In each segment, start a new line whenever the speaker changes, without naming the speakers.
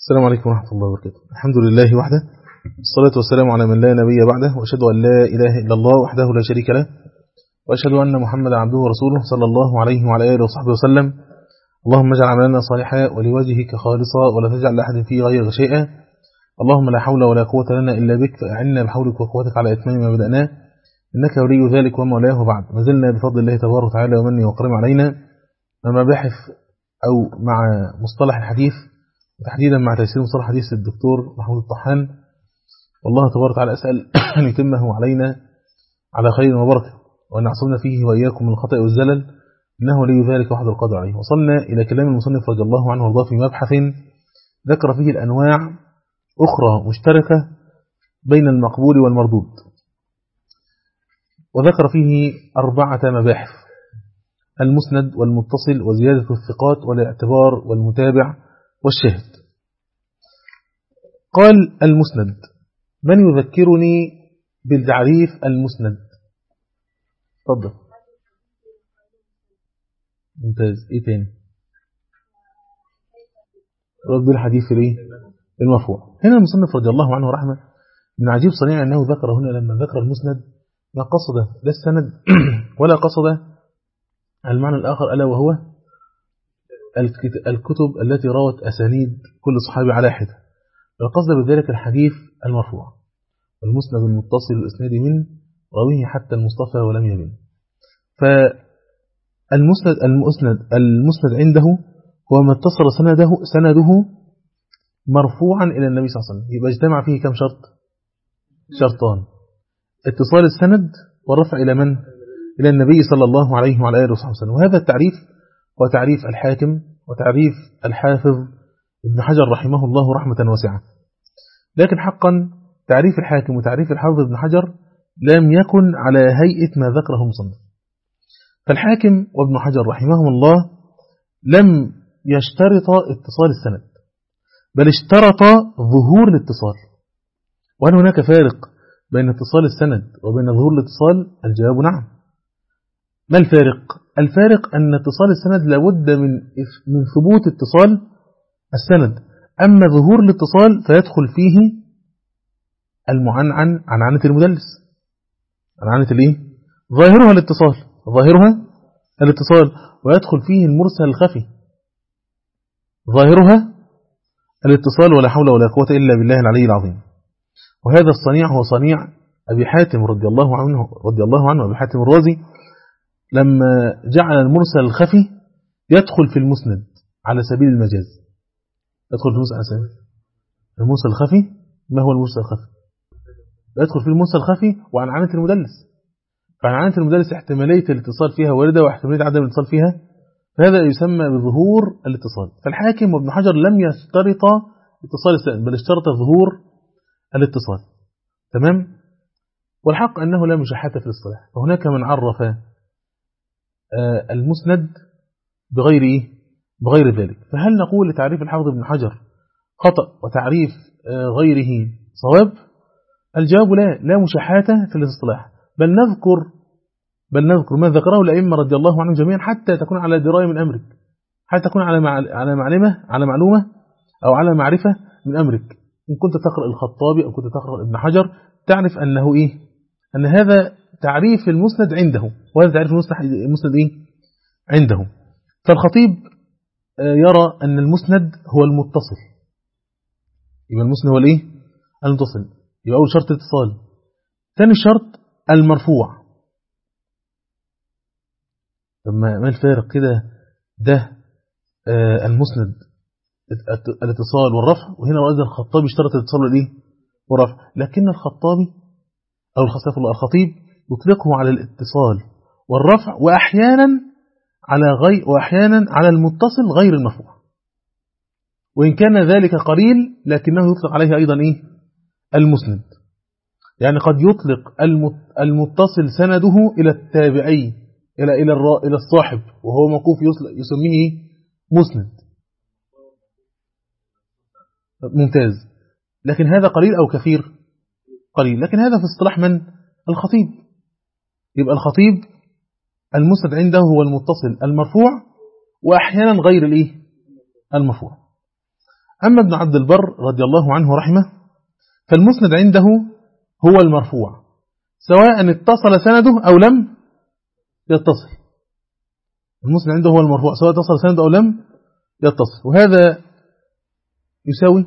السلام عليكم ورحمة الله وبركاته. الحمد لله وحده، الصلاة والسلام على من لا نبي بعده، وأشهد أن لا إله إلا الله وحده لا شريك له، وأشهد أن محمدا عبده ورسوله صلى الله عليه وعلى آله وصحبه وسلم. اللهم اجعل عملنا صالحا ولوجهك خالصا ولا تجعل لأحد فيه غير شيئا. اللهم لا حول ولا قوة لنا إلا بك، فأعنا بحولك وقوتك على إتمام ما بدأناه، إنك ولي ذلك ومولاه. وبعد، ما زلنا بفضل الله تبارك وتعالى ومنه وكرم علينا مع مباحث أو مع مصطلح الحديث، تحديدا مع تيسير مصطلح حديث الدكتور محمود الطحان. والله تبارك وتعالى أسأل أن يتمه علينا على خير وبركة، وأن يعصمنا فيه وإياكم من الخطأ والزلل، إنه ولي ذلك وحده القادر عليه. وصلنا إلى كلام المصنف رضي الله عنه وارضاه في مبحث ذكر فيه الأنواع أخرى مشتركة بين المقبول والمردود، وذكر فيه 4 مباحث: المسند والمتصل وزيادة الثقات والاعتبار والمتابع والشاهد. قال: المسند. من يذكرني بالتعريف المسند؟ تفضل. ممتاز. ايه تاني؟ رد بالحديث ليه المرفوع. هنا المصنف رضي الله عنه ورحمه من عجيب صنيع أنه ذكر هنا لما ذكر المسند ما قصد لا السند ولا قصد المعنى الآخر، ألا وهو الكتب التي روت أسانيد كل صحابي على حدة، القصد بذلك الحديث المرفوع. المسند المتصل الإسناد من راويه حتى المصطفى ولم يبن. فالمسند عنده هو ما اتصل سنده مرفوعا إلى النبي صلى الله عليه وسلم. يبقى اجتمع فيه كم شرط؟ شرطان: اتصال السند والرفع إلى من؟ إلى النبي صلى الله عليه وعلى آله وسلم. وهذا التعريف هو تعريف الحاكم وتعريف الحافظ ابن حجر رحمه الله رحمة واسعة. لكن حقا تعريف الحاكم وتعريف الحافظ ابن حجر لم يكن على هيئة ما ذكره المصنف. فالحاكم وابن حجر رحمهم الله لم يشترط اتصال السند، بل اشترط ظهور الاتصال. وهل هناك فارق بين اتصال السند وبين ظهور الاتصال؟ الجواب نعم. ما الفارق؟ الفارق أن اتصال السند لابد من ثبوت اتصال السند، أما ظهور الاتصال فيدخل فيه المعنعن عنعنة المدلس. عنعنة الايه؟ ظاهرها الاتصال، ويدخل فيه المرسل الخفي ظاهرها الاتصال، ولا حول ولا قوة إلا بالله العلي العظيم. وهذا الصنيع هو صنيع أبي حاتم رضي الله عنه أبي حاتم الرازي، لما جعل المرسل الخفي يدخل في المسند على سبيل المجاز. يدخل في المسند على سبيل المرسل الخفي. ما هو المرسل الخفي؟ يدخل في المرسل الخفي وعنعنة المدلس. فعنعنة المدلس احتمالية الاتصال فيها واردة واحتمالية عدم الاتصال فيها، فهذا يسمى بظهور الاتصال. فالحاكم وابن حجر لم يشترط اتصال السند، بل اشترط ظهور الاتصال. تمام؟ والحق أنه لا مشاحة في الاصطلاح. فهناك من عرف المسند بغير ذلك. فهل نقول لتعريف الحافظ ابن حجر خطأ وتعريف غيره صواب؟ الجواب لا مشاحة في الاصطلاح، بل نذكر ما ذكره الأئمة رضي الله عنهم جميعا حتى تكون على دراية من أمرك، حتى تكون على معلومة أو على معرفة من أمرك. إن كنت تقرأ الخطابي أو كنت تقرأ ابن حجر تعرف أنه أن هذا تعريف المسند عنده، وهذا تعريف المسند عنده. فالخطيب يرى أن المسند هو المتصل. يبقى المسند هو المتصل. يبقى أول شرط الاتصال. ثاني شرط المرفوع. ما الفارق كده؟ ده المسند الاتصال والرفع، وهنا وأيضا الخطابي اشترط الاتصال والرفع. لكن الخطابي أو الخطيب يطلقه على الاتصال والرفع، وأحيانا على المتصل غير المرفوع، وإن كان ذلك قليل لكنه يطلق عليه أيضا المسند. يعني قد يطلق المتصل سنده إلى التابعي إلى الصاحب وهو موقوف يسميه مسند. ممتاز. لكن هذا قليل أو كثير؟ قليل. لكن هذا في اصطلاح من؟ الخطيب. يبقى الخطيب المسند عنده هو المتصل المرفوع، وأحيانا غير المرفوع. أما ابن عبد البر رضي الله عنه رحمه فالمسند عنده هو المرفوع سواء اتصل سنده أو لم يتصل. المسند عنده هو المرفوع سواء اتصل سنده أو لم يتصل، وهذا يساوي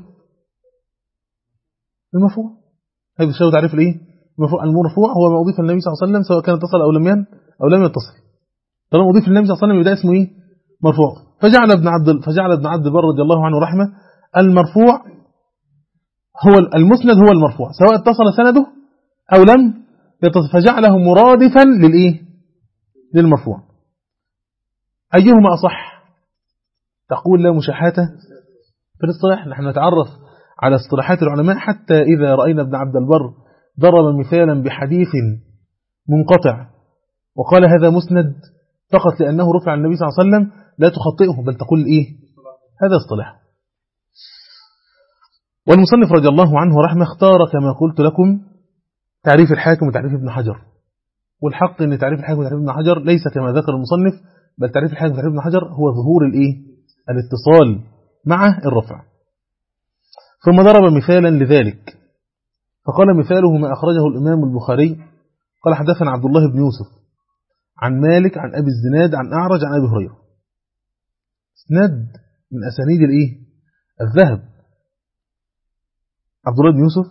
المرفوع. هذا يساوي تعريف الايه؟ المرفوع هو ما أضيف للنبي صلى الله عليه وسلم سواء كان اتصل أو لم يتصل. طالما أضيف للنبي صلى الله عليه وسلم يبقى اسمه ايه؟ مرفوع. فجعل ابن عبد البر رضي الله عنه رحمه المرفوع هو المسند هو المرفوع سواء اتصل سنده أو لم يتصل، فجعله مرادفا للايه؟ للمرفوع. أيهما أصح؟ تقول لا مشاحة في الاصطلاح. نحن نتعرف على اصطلاحات العلماء حتى إذا رأينا ابن عبد البر ضرب مثالا بحديث منقطع وقال هذا مسند فقط لأنه رفع عن النبي صلى الله عليه وسلم لا تخطئه بل تقول إيه؟ هذا اصطلاح. والمصنف رضي الله عنه رحمه اختار كما قلت لكم تعريف الحاكم وتعريف ابن حجر، والحق أن تعريف الحاكم وتعريف ابن حجر ليس كما ذكر المصنف، بل تعريف الحاكم وتعريف ابن حجر هو ظهور الايه؟ الاتصال مع الرفع. ثم ضرب مثالا لذلك فقال مثاله ما أخرجه الإمام البخاري قال حدثنا عبد الله بن يوسف عن مالك عن أبي الزناد عن أعرج عن أبي هريرة. اسناد من أسانيد الايه؟ الذهب. عبد الله بن يوسف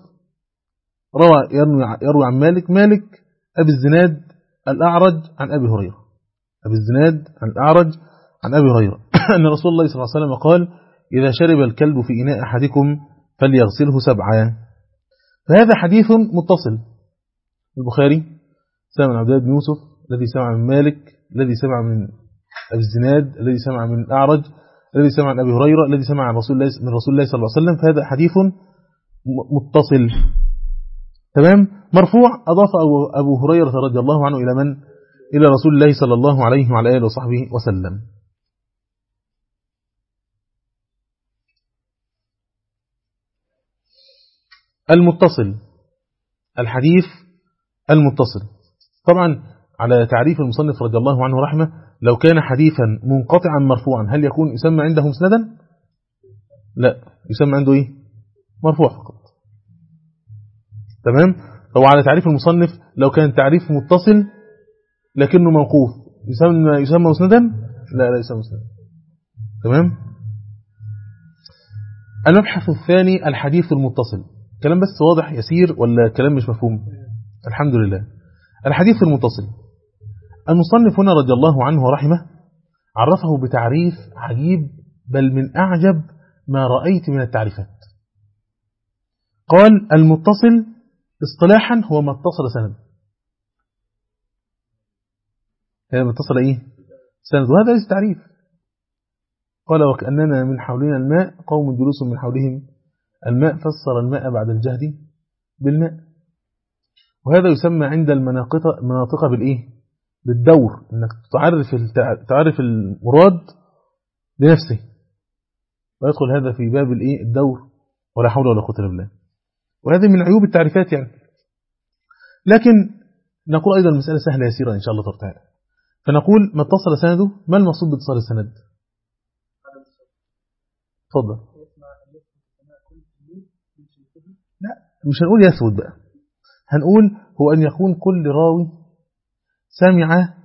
يروي عن مالك أبي الزناد الأعرج عن أبي هريرة. أبي الزناد عن الأعرج عن أبي هريرة أن رسول الله صلى الله عليه وسلم قال إذا شرب الكلب في إناء أحدكم فليغسله 7. فهذا حديث متصل. البخاري سمع من عبد الله بن يوسف الذي سمع من مالك الذي سمع من أبي الزناد الذي سمع من الأعرج الذي سمع من أبي هريرة الذي سمع من رسول الله صلى الله عليه وسلم. فهذا حديث متصل تمام. مرفوع أضاف أبو هريرة رضي الله عنه إلى من؟ إلى رسول الله صلى الله عليه وعلى آله وصحبه وسلم. المتصل الحديث المتصل طبعا على تعريف المصنف رضي الله عنه رحمه لو كان حديثا منقطعا مرفوعا هل يكون يسمى عنده مسندا؟ لا، يسمى عنده ايه؟ مرفوع فقط. تمام. هو على تعريف المصنف لو كان تعريف متصل لكنه موقوف يسمى مسندا؟ لا يسمى مسندا. تمام. المبحث الثاني الحديث المتصل. كلام بس واضح يسير ولا كلام مش مفهوم؟ الحمد لله. الحديث المتصل المصنف هنا رضي الله عنه ورحمه عرفه بتعريف عجيب بل من أعجب ما رأيت من التعريفات. قال المتصل اصطلاحا هو ما اتصل سند. هذا ما اتصل ايه؟ سند. وهذا ليس تعريف. قال وكأننا من حولنا الماء قوم جلوس من حولهم الماء فسر الماء بعد الجهد بالماء. وهذا يسمى عند المناطق بالإيه؟ بالدور، إنك تعرف المراد لنفسه، ويدخل هذا في باب الإيه؟ الدور، ولا حول ولا قوة إلا بالله. وهذه من عيوب التعريفات يعني. لكن نقول أيضا المسألة سهلة يسيرة إن شاء الله تعالى. فنقول ما اتصل سنده. ما المقصود باتصال السند؟ تفضل. لا مش هنقول يثبت بقى، هنقول هو أن يكون كل راوي سمع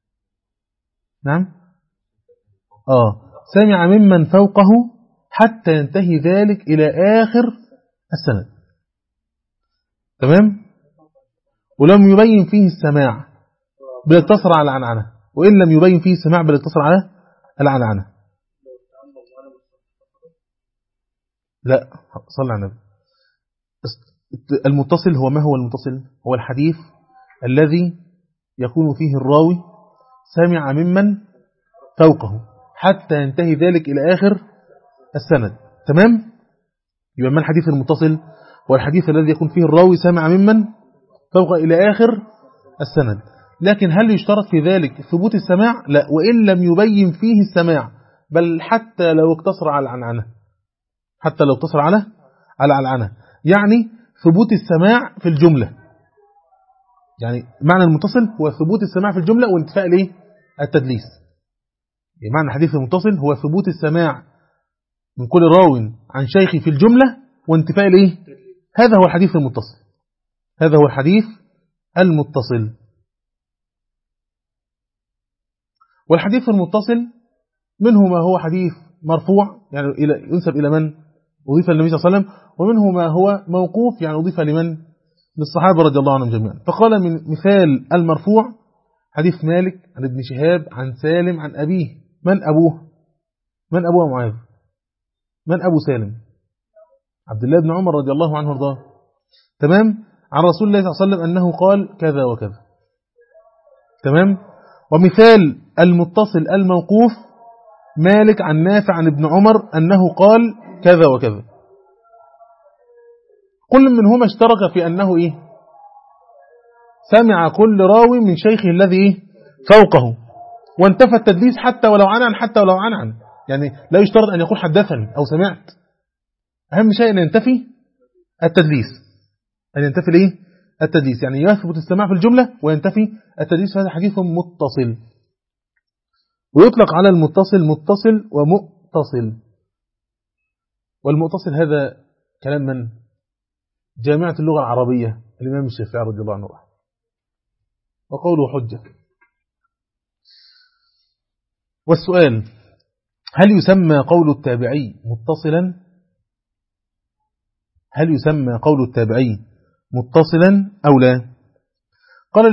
سمع ممن فوقه حتى ينتهي ذلك إلى آخر السند. تمام. ولم يبين فيه السماع بل اقتصر على العنعنة، وإن لم يبين فيه السماع بل اقتصر على العنعنة. لا صلى على النبي. المتصل هو ما هو المتصل؟ هو الحديث الذي يكون فيه الراوي سمع ممن فوقه حتى ينتهي ذلك إلى آخر السند. تمام. يبقى ما الحديث المتصل؟ هو الحديث الذي يكون فيه الراوي سمع ممن فوق إلى آخر السند. لكن هل يشترط في ذلك ثبوت السماع؟ لا، وإن لم يبين فيه السماع بل حتى لو اقتصر على العنعنة، حتى لو اقتصر على العنعنة، يعني ثبوت السماع في الجملة. يعني معنى المتصل هو ثبوت السماع في الجملة وانتفاء ليه؟ التدليس. يعني معنى الحديث المتصل هو ثبوت السماع من كل راو عن شيخي في الجملة وانتفاء الايه؟ هذا هو الحديث المتصل. هذا هو الحديث المتصل. والحديث المتصل منه ما هو حديث مرفوع يعني ينسب إلى من؟ أضيف للنبي صلى الله عليه وسلم، ومنه ما هو موقوف يعني أضيف لمن؟ للصحابة رضي الله عنهم جميعا. فقال من مثال المرفوع حديث مالك عن ابن شهاب عن سالم عن أبيه. من أبوه؟ من أبوه معاذ؟ من أبو سالم؟ عبد الله بن عمر رضي الله عنه وارضاه. تمام؟ عن رسول الله صلى الله عليه وسلم أنه قال كذا وكذا. تمام؟ ومثال المتصل الموقوف مالك عن نافع عن ابن عمر أنه قال كذا وكذا. كل منهما اشترك في أنه إيه؟ سمع كل راوي من شيخه الذي إيه؟ فوقه، وانتفى التدليس حتى ولو عنعن يعني لا يشترط أن يقول حدثني أو سمعت. أهم شيء أن ينتفي التدليس، أن ينتفي الإيه؟ التدليس، يعني يثبت السماع في الجملة وينتفي التدليس. فهذا حديث متصل. ويطلق على المتصل متصل ومؤتصل. والمؤتصل هذا كلام من؟ جامعة اللغة العربية الإمام الشافعي رضي الله عنه وقوله حجة. والسؤال: هل يسمى قول التابعي متصلا؟ هل يسمى قول التابعي متصلا أو لا؟ قال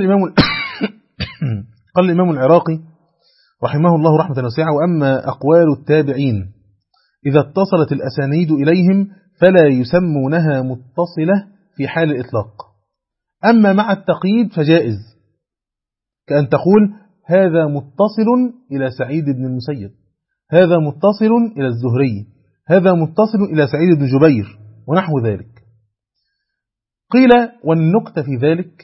الإمام العراقي رحمه الله رحمة واسعة: وأما أقوال التابعين إذا اتصلت الأسانيد إليهم فلا يسمونها متصلة في حال الإطلاق، أما مع التقييد فجائز، كأن تقول هذا متصل إلى سعيد بن المسيب، هذا متصل إلى الزهري، هذا متصل إلى سعيد بن جبير ونحو ذلك. قيل: والنكتة في ذلك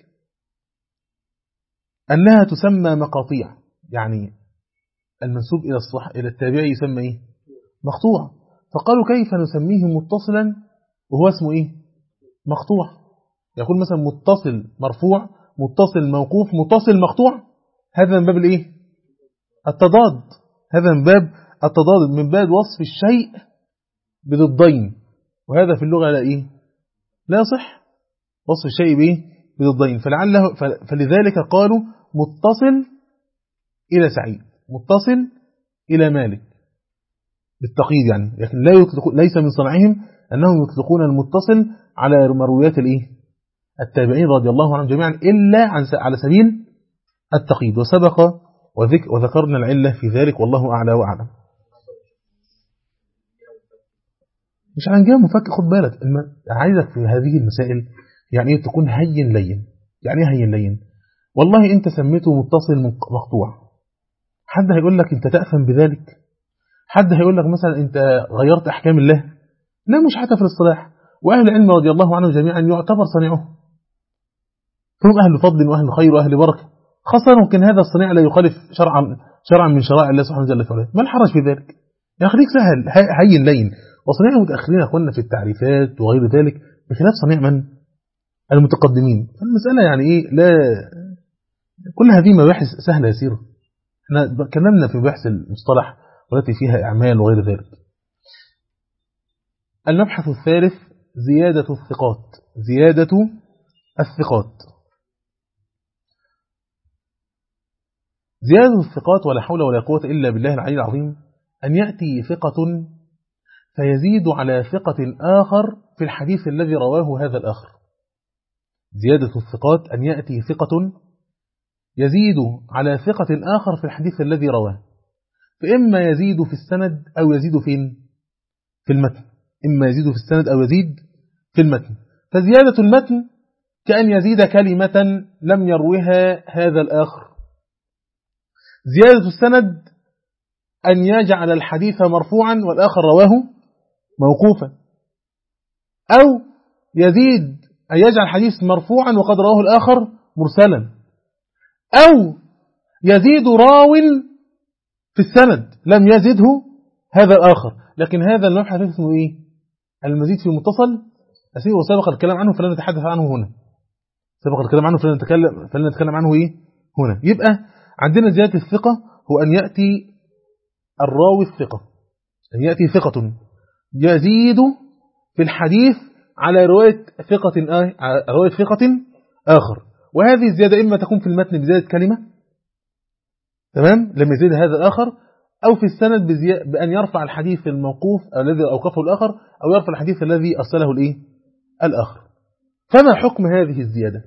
أنها تسمى مقاطيع، يعني المنسوب إلى التابعي يسمى إيه؟ مقطوع. فقالوا كيف نسميه متصلا وهو اسمه إيه؟ مقطوع. يقول مثلا متصل مرفوع، متصل موقوف، متصل مقطوع. هذا من باب الإيه؟ التضاد. هذا من باب التضاد، من باب وصف الشيء بضدين، وهذا في اللغة لا إيه؟ لا يصح وصف الشيء بإيه؟ بضدين. فلذلك قالوا متصل إلى سعيد، متصل إلى مالك بالتقييد يعني، لكن ليس من صنعهم أنهم يطلقون المتصل على مرويات الإيه؟ التابعين رضي الله عنهم جميعا إلا على سبيل التقييد. وسبق وذكرنا العلة في ذلك، والله أعلى وأعلم. مش هنجيب مفكر، خد بالك عايزك في هذه المسائل يعني ايه تكون هين لين. يعني ايه هين لين؟ والله انت سميته متصل مقطوع، حد هيقول لك انت تأثم بذلك؟ حد هيقول لك مثلا انت غيرت احكام الله؟ لا، مش حتى في الاصطلاح. واهل العلم رضي الله عنهم جميعا يعتبر صنيعه، هم اهل فضل واهل خير واهل بركه، خاصه ممكن هذا الصنيع لا يخالف شرعا من شرائع الله سبحانه وتعالى. ما الحرج في ذلك؟ يعني خليك سهل هين لين. وصنيع المتأخرين أخواننا في التعريفات وغير ذلك بخلاف صنيع من؟ المتقدمين. فالمسألة يعني إيه؟ لا، كل هذه مباحث سهلة يسيرة. احنا كلمنا في بحث المصطلح والتي فيها إعمال وغير ذلك. المبحث الثالث زيادة الثقات. زيادة الثقات. زيادة الثقات ولا حول ولا قوة إلا بالله العلي العظيم أن يأتي ثقة فيزيد على ثقة آخر في الحديث الذي رواه هذا الآخر. زيادة الثقات أن يأتي ثقة يزيد على ثقة آخر في الحديث الذي رواه، فإما يزيد في السند أو يزيد فين؟ في المتن. إما يزيد في السند أو يزيد في المتن. فزيادة المتن كأن يزيد كلمة لم يروها هذا الآخر. زيادة السند أن يجعل الحديث مرفوعا والآخر رواه موقوفا، أو يزيد أن يجعل الحديث مرفوعا وقد رواه الآخر مرسلا، أو يزيد راو في السند لم يزده هذا الآخر. لكن هذا المبحث اسمه إيه؟ المزيد في المتصل أسير، وسبق الكلام عنه فلن نتحدث عنه هنا. سبق الكلام عنه فلن نتكلم عنه إيه؟ هنا. يبقى عندنا زيادة الثقة هو أن يأتي الراوي الثقة، أن يأتي ثقة يزيد في الحديث على رواية ثقة آخر، وهذه الزيادة إما تكون في المتن بزيادة كلمة، تمام، لما يزيد هذا الآخر، أو في السند بأن يرفع الحديث الموقوف الذي أوقفه الآخر، أو يرفع الحديث الذي أرسله الآخر. فما حكم هذه الزيادة؟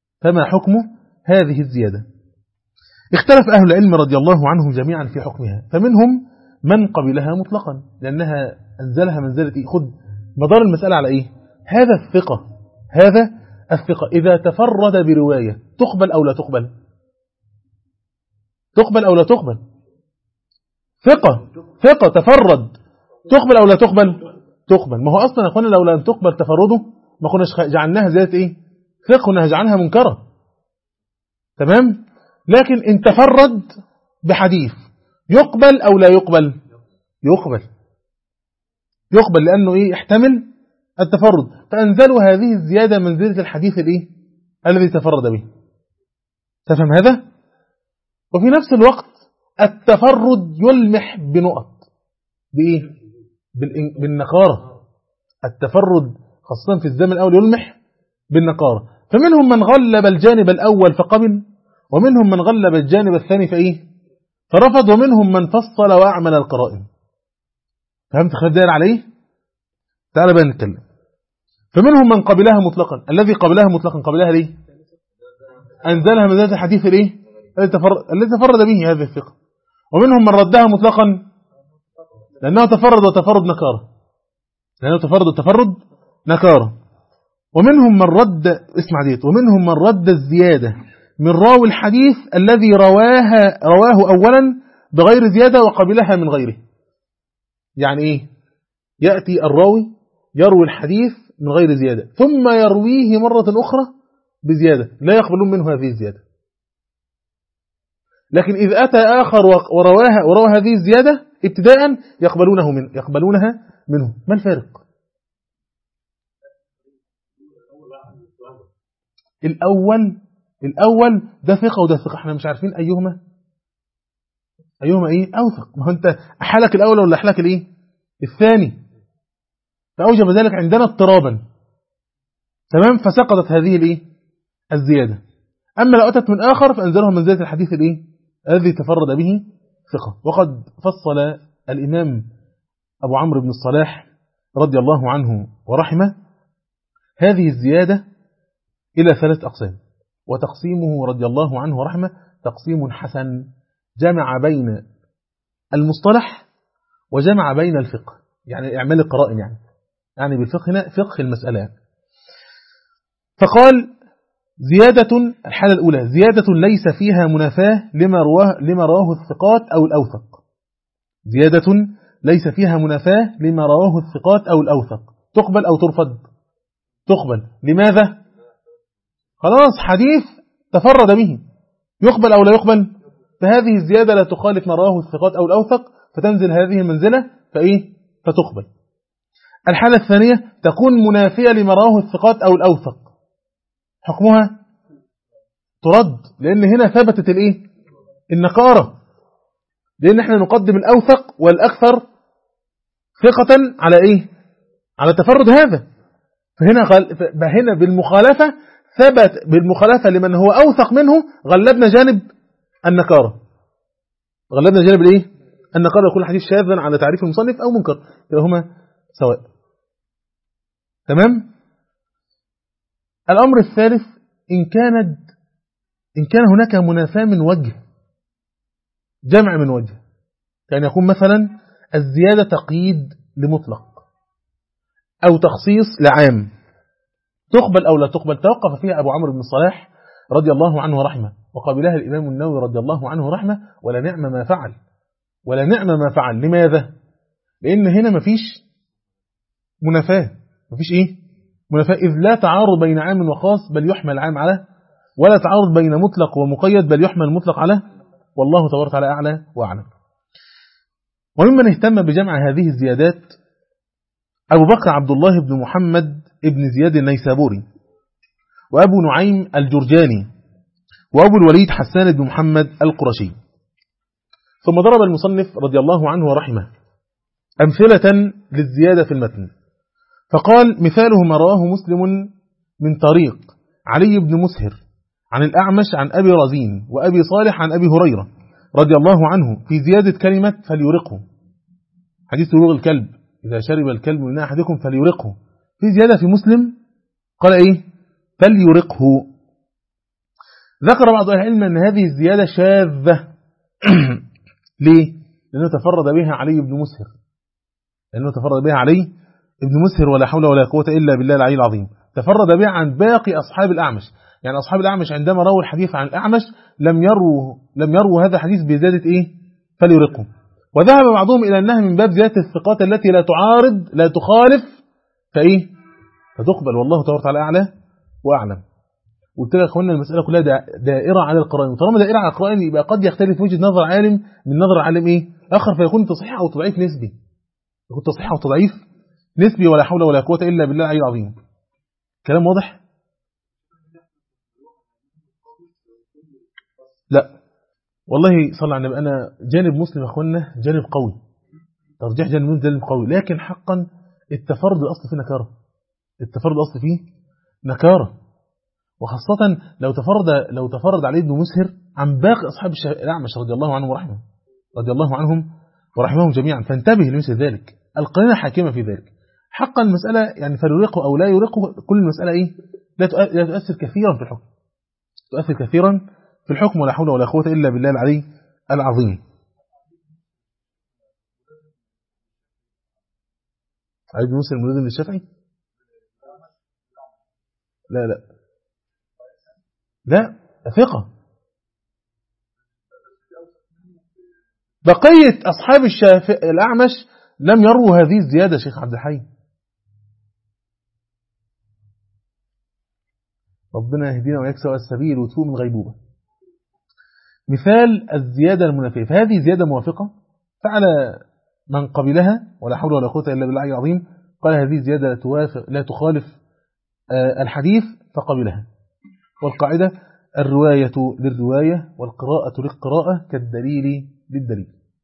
اختلف أهل العلم رضي الله عنهم جميعا في حكمها، فمنهم من قبلها مطلقا لأنها أنزلها منزلة خد مدار المسألة على إيه؟ هذا الثقة إذا تفرد برواية تقبل أو لا تقبل؟ تقبل أو لا تقبل؟ ثقة تفرد تقبل أو لا تقبل؟ تقبل. ما هو أصلا يا أخوانا لو لم تقبل تفرده ما كناش جعلناها زيادة إيه؟ ثقة، كنا جعلناها منكرة، تمام. لكن إن تفرد بحديث يقبل أو لا يقبل؟ يقبل لأنه إيه؟ يحتمل التفرد، فأنزلوا هذه الزيادة منزلة الحديث الإيه؟ الذي تفرد به. تفهم هذا؟ وفي نفس الوقت التفرد يلمح بنقط بإيه؟ بالنقارة. التفرد خاصة في الزمن الأول يلمح بالنقارة، فمنهم من غلب الجانب الأول فقبل، ومنهم من غلب الجانب الثاني فرفض، ومنهم من فصل وأعمل القرائن. فهمت خلف دائر عليه؟ تعال بقى نتكلم. فمنهم من قبلها مطلقا، الذي قبلها مطلقا قبلها ليه؟ أنزلها من ذات الحديث الإيه؟ الذي تفرد به هذه الثقة. ومنهم من ردها مطلقا لأنه تفرد وتفرد نكارة. ومنهم من رد ومنهم من رد الزيادة من راوي الحديث الذي رواه أولا بغير زيادة وقبلها من غيره. يعني إيه؟ يأتي الراوي يروي الحديث من غير زيادة ثم يرويه مرة أخرى بزيادة لا يقبلون منه هذه الزيادة، لكن إذا أتى آخر وروى هذه الزيادة ابتداء يقبلونها منه. ما الفارق؟ الأول ده ثقة وده ثقة، احنا مش عارفين أيهما إيه أوثق. ما هو أنت أحالك الأول ولا أحالك الإيه الثاني، فأوجب ذلك عندنا اضطرابا، تمام، فسقطت هذه الإيه الزيادة. أما لو أتت من آخر فأنزلهم منزلة الحديث الإيه الذي تفرد به ثقة. وقد فصل الإمام أبو عمرو بن الصلاح رضي الله عنه ورحمه هذه الزيادة إلى 3 أقسام، وتقسيمه رضي الله عنه ورحمه تقسيم حسن، جمع بين المصطلح وجمع بين الفقه، يعني إعمال القرائن، يعني بالفقه هنا فقه المسألة. فقال زيادة، الحالة الأولى زيادة ليس فيها منافاة لما رواه الثقات أو الأوثق. زيادة ليس فيها منافاة لما رواه الثقات أو الأوثق، تقبل أو ترفض؟ تقبل. لماذا؟ خلاص حديث تفرد به، يقبل أو لا يقبل؟ فهذه الزيادة لا تخالف ما رواه الثقات أو الأوثق، فتنزل هذه المنزلة فتقبل. الحالة الثانية تكون منافية لما رواه الثقات أو الأوثق، حكمها ترد، لأن هنا ثبتت النقارة، لأن احنا نقدم الأوثق والأكثر ثقة على تفرد هذا. فهنا بالمخالفة ثبت بالمخالفة لمن هو أوثق منه، غلبنا جانب النقارة، النقارة يكون الحديث شاذا على تعريف المصنف أو منكر، كلاهما سواء، تمام. الأمر الثالث إن كان هناك منافاة من وجه، جمع من وجه، كان يكون مثلا الزيادة تقييد لمطلق أو تخصيص لعام، تقبل أو لا تقبل؟ توقف فيها أبو عمرو بن الصلاح رضي الله عنه ورحمه، وقبلها الإمام النووي رضي الله عنه ورحمه، ولا نعم ما فعل. لماذا؟ لأن هنا مفيش منافاة، منافاة، إذ لا تعارض بين عام وخاص بل يحمل عام على، ولا تعارض بين مطلق ومقيد بل يحمل مطلق على، والله تبارك وتعالى أعلى وأعلم. وممن اهتم بجمع هذه الزيادات أبو بكر عبد الله بن محمد ابن زياد النيسابوري، وأبو نعيم الجرجاني، وأبو الوليد حسان بن محمد القرشي. ثم ضرب المصنف رضي الله عنه ورحمه أمثلة للزيادة في المتن. فقال مثاله ما رواه مسلم من طريق علي بن مسهر عن الأعمش عن أبي رزين وأبي صالح عن أبي هريرة رضي الله عنه في زيادة كلمة فليرقه، حديث روغ الكلب إذا شرب الكلب من أحدكم فليرقه. في زيادة في مسلم قال إيه؟ فليرقه. ذكر بعض أهل العلم أن هذه الزيادة شاذة. ليه؟ لأنه تفرد بها علي بن مسهر، لأنه تفرد بها علي بن مسهر ولا حول ولا قوة إلا بالله العلي العظيم. تفرد بها عن باقي أصحاب الأعمش، يعني أصحاب الأعمش عندما رووا الحديث عن الأعمش لم يروا هذا الحديث بزيادة إيه؟ فليرقه. وذهب بعضهم إلى أنها من باب زيادة الثقات التي لا تعارض لا تخالف فإيه؟ فتقبل، والله تبارك وتعالى أعلى وأعلم. قلت لك أخوانا المسألة كلها دائرة على القرائن، وطالما دائرة على القرائن يبقى قد يختلف وجهة نظر عالم من نظر عالم إيه؟ آخر، فيكون تصحيح أو تضعيف نسبي، يكون تصحيح أو تضعيف نسبي، ولا حول ولا قوة إلا بالله العلي العظيم. كلام واضح؟ لا والله صلى على النبي، أنا جانب مسلم أخوانا جانب قوي، ترجيح جانب مسلم جانب قوي، لكن حقا التفرد الأصل فيه نكارة، التفرد الأصل فيه نكارة، وخاصة لو تفرد عليه ابن مسهر عن باقي أصحاب الأعمش رضي الله عنهم ورحمه، رضي الله عنهم ورحمهم جميعا. فانتبه لمثل ذلك، القرينة حاكمة في ذلك. حقا المسألة يعني فليرقه أو لا يرقه، كل المسألة إيه؟ لا تؤثر كثيرا في الحكم، تؤثر كثيرا في الحكم، ولا حول ولا قوة إلا بالله العلي العظيم. علي بن مسهر المولد للشافعي؟ لا لا لا، ثقة. بقية أصحاب الأعمش لم يروا هذه الزيادة. شيخ عبد الحي ربنا يهدينا وياك سواء السبيل وتفوق من غيبوبة. مثال الزيادة المنافية، فهذه زيادة موافقة، فعلى من قبلها ولا حول ولا قوة إلا بالله العظيم قال هذه زيادة لا تخالف الحديث فقبلها. والقاعدة الرواية للرواية والقراءة للقراءة كالدليل للدليل.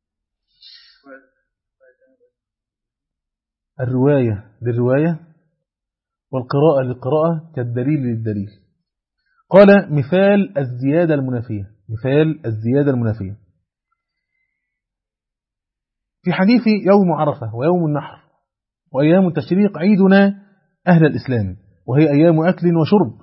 الرواية للرواية والقراءة للقراءة كالدليل للدليل. قال مثال الزيادة المنافية، مثال الزيادة المنافية في حديث يوم عرفة ويوم النحر وأيام التشريق عيدنا أهل الإسلام وهي أيام أكل وشرب.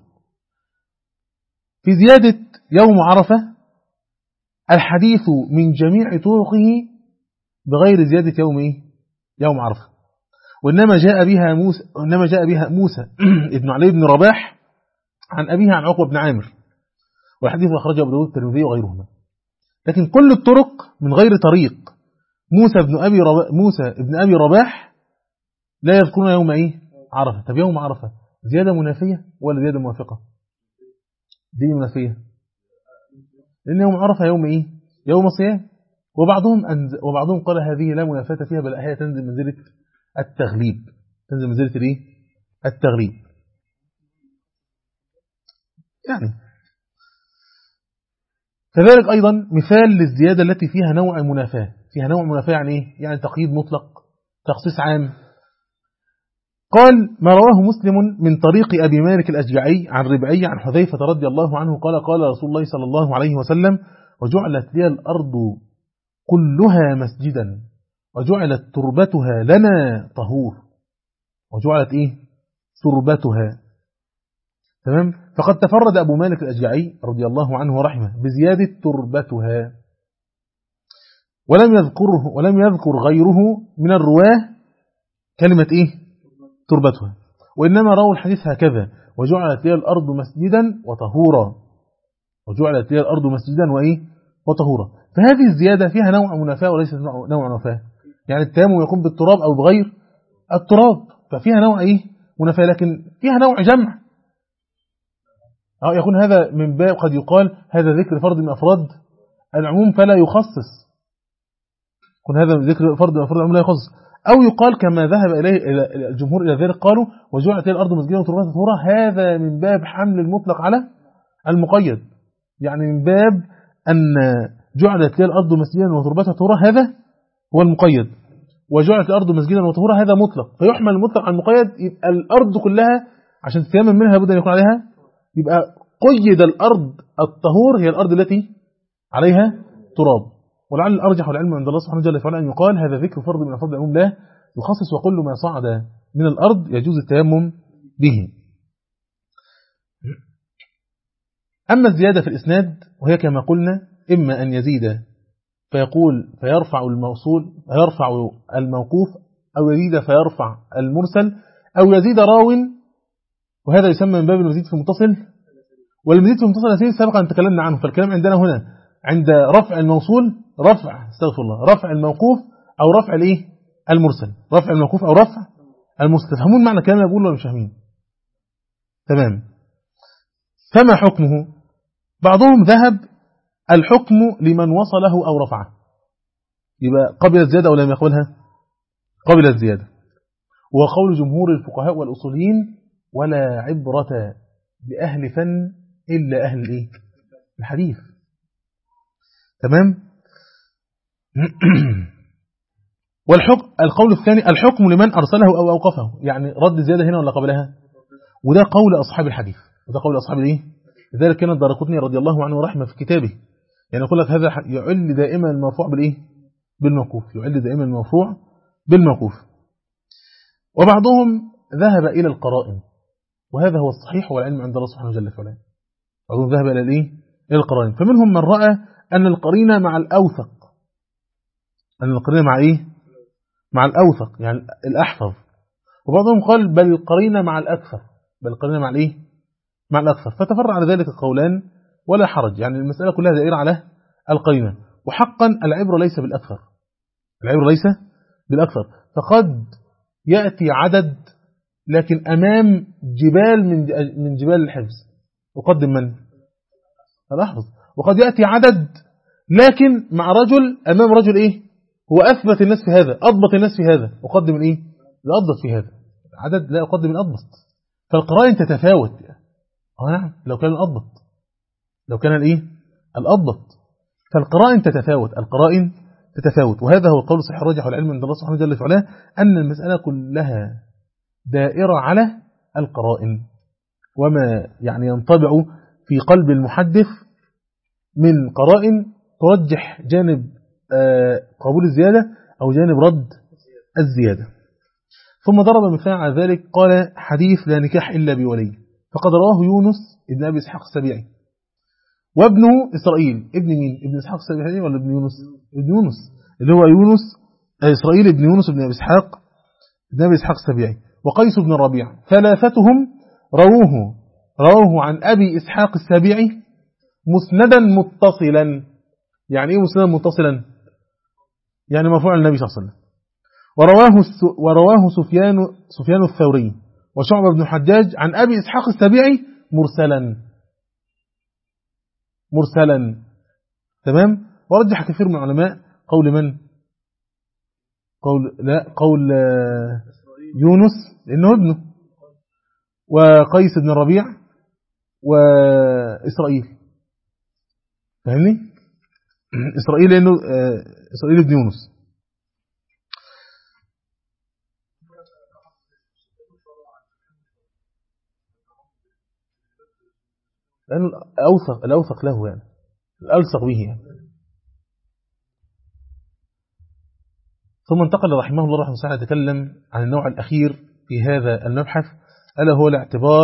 في زيادة يوم عرفة الحديث من جميع طرقه بغير زيادة يوم عرفة، وإنما جاء بها موسى ابن علي بن رباح عن أبيها عن عقبة بن عامر، والحديث أخرجه أبو داود الترمذي وغيرهما. لكن كل الطرق من غير طريق موسى ابن أبي رباح لا يذكرون يوم عرفة. طب يوم عرفة زيادة منافية ولا زيادة موافقة؟ دي منافية، لأن يوم عرفة يوم صيام. وبعضهم قال هذه لا منافاة فيها، بل هي تنزل منزلة التغليب، تنزل منزلة التغليب يعني. كذلك أيضا مثال للزيادة التي فيها نوع منافاة، فيها نوع منافاة يعني يعني تقييد مطلق، تخصيص عام. قال ما رواه مسلم من طريق أبي مالك الأشجعي عن ربعي عن حذيفة رضي الله عنه قال قال رسول الله صلى الله عليه وسلم وجعلت لي الأرض كلها مسجدا وجعلت تربتها لنا طهور. وجعلت تربتها، تمام. فقد تفرد أبو مالك الأشجعي رضي الله عنه ورحمه بزيادة تربتها، ولم يذكر غيره من الرواه كلمة تربتها، وإنما رووا الحديث هكذا وجعلت لي الأرض مسجدا وطهورا، وجعلت لي الأرض مسجدا وطهورا. فهذه الزيادة فيها نوع منافاة وليست نوع منافاة، يعني التيمم يكون بالتراب أو بغير التراب، ففيها نوع منافاة، لكن فيها نوع جمع. يكون هذا من باب قد يقال هذا ذكر فرد من أفراد العموم فلا يخصص، يكون هذا ذكر فرد من أفراد العموم لا يخصص، أو يقال كما ذهب إليه الجمهور إلى ذلك قالوا وجعلت الأرض مسجدا وتربتها طهورا، هذا من باب حمل المطلق على المقيد، يعني من باب أن جعلت الأرض مسجدا وتربتها طهورا هذا هو المقيد. وجعلت الأرض مسجدا وطهورا، هذا مطلق، فيحمل المطلق على المقيد. يبقى الأرض كلها عشان تتيمم منها لابد أن يكون عليها، يبقى قيد الأرض الطهور هي الأرض التي عليها تراب. ولعل الأرجح والعلم عند الله سبحانه وتعالى أن يقال هذا ذكر فرض من فرض العموم لا يخصص، وكل ما صعد من الأرض يجوز التيمم به. أما الزيادة في الإسناد وهي كما قلنا إما أن يزيد فيرفع الموقوف، أو يزيد فيرفع المرسل، أو يزيد راو، وهذا يسمى من باب المزيد في المتصل. والمزيد في المتصل الذي سبق أن تكلمنا عنه، فالكلام عندنا هنا عند رفع الموصول رفع الموقوف أو رفع المرسل، رفع الموقوف أو رفع المرسل. تفهمون معنى الكلام اللي بقوله ولا مش فاهمين؟ تمام. فما حكمه؟ بعضهم ذهب الحكم لمن وصله أو رفعه، يبقى قبل الزيادة أو لم يقبلها؟ قبل الزيادة. وقول جمهور الفقهاء والأصوليين ولا عبرة بأهل فن إلا أهل الحديث. تمام. القول الثاني الحكم لمن أرسله أو أوقفه، يعني رد الزيادة هنا ولا قبلها؟ وده قول أصحاب الحديث، وده قول أصحاب لذلك كان الدارقطني رضي الله عنه ورحمه في كتابه يعني يقول لك هذا يعل دائما المرفوع بالموقوف، يعل دائما المرفوع بالموقوف. وبعضهم ذهب إلى القرائن، وهذا هو الصحيح والعلم عند الله سبحانه وتعالى. بعضهم ذهب إلى إلى القرائن، فمنهم من رأى أن القرينة مع الأوثق، أن القرينة مع الأوثق يعني الأحفظ. وبعضهم قال بل القرينة مع الأكثر، بل القرينة مع الأكثر. فتفرع على ذلك قولان ولا حرج، يعني المسألة كلها دائرة على القرينة. وحقا العبرة ليس بالأكثر، العبرة ليس بالأكثر، فقد يأتي عدد لكن أمام جبال من جبال الحفظ أقدم من؟ الأحفظ. وقد يأتي عدد لكن مع رجل أمام رجل هو أثبت الناس في هذا، أضبط الناس في هذا، أقدم الأضبط في هذا، عدد لا أقدم الأضبط. فالقرائن تتفاوت. نعم، لو كان الأضبط، فالقرائن تتفاوت. وهذا هو القول الصحيح الراجح والعلم عند الله سبحانه وتعالى أن المسألة كلها دائرة على القرائن، وما يعني ينطبع في قلب المحدث من قرائن ترجح جانب قبول الزيادة أو جانب رد الزيادة. ثم ضرب مثال على ذلك، قال حديث لا نكاح إلا بولي، فقد رواه يونس ابن أبي إسحاق السبيعي وابنه إسرائيل. ابن مين؟ ابن إسحاق السبيعي ولا ابن يونس؟ ابن يونس، اللي هو يونس إسرائيل ابن يونس ابن أبي إسحاق السبيعي وقيس بن الربيع. ثلاثتهم رووه عن أبي إسحاق السبيعي مسندا متصلا. يعني إيه مسندا متصلا؟ يعني مرفوع النبي صلى الله عليه وسلم. ورواه سفيان الثوري وشعبة بن حجاج عن أبي إسحاق السبيعي مرسلا. تمام. ورجح كثير من العلماء قول من؟ قول يونس لأنه ابنه، وقيس بن الربيع وإسرائيل. فهمني؟ إسرائيل لأنه إسرائيل بن يونس. لأنه الأوثق له، يعني الألصق به يعني. ثم انتقل رحمه الله رحمه الله يتكلم عن النوع الأخير في هذا المبحث، ألا هو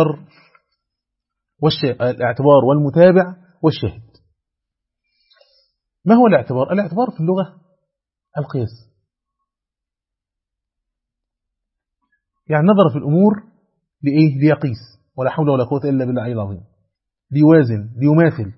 الاعتبار والمتابع والشاهد. ما هو الاعتبار؟ الاعتبار في اللغة القياس، يعني نظر في الأمور ليقيس، ولا حول ولا قوة إلا بالله العظيم، ليوازن، ليماثل.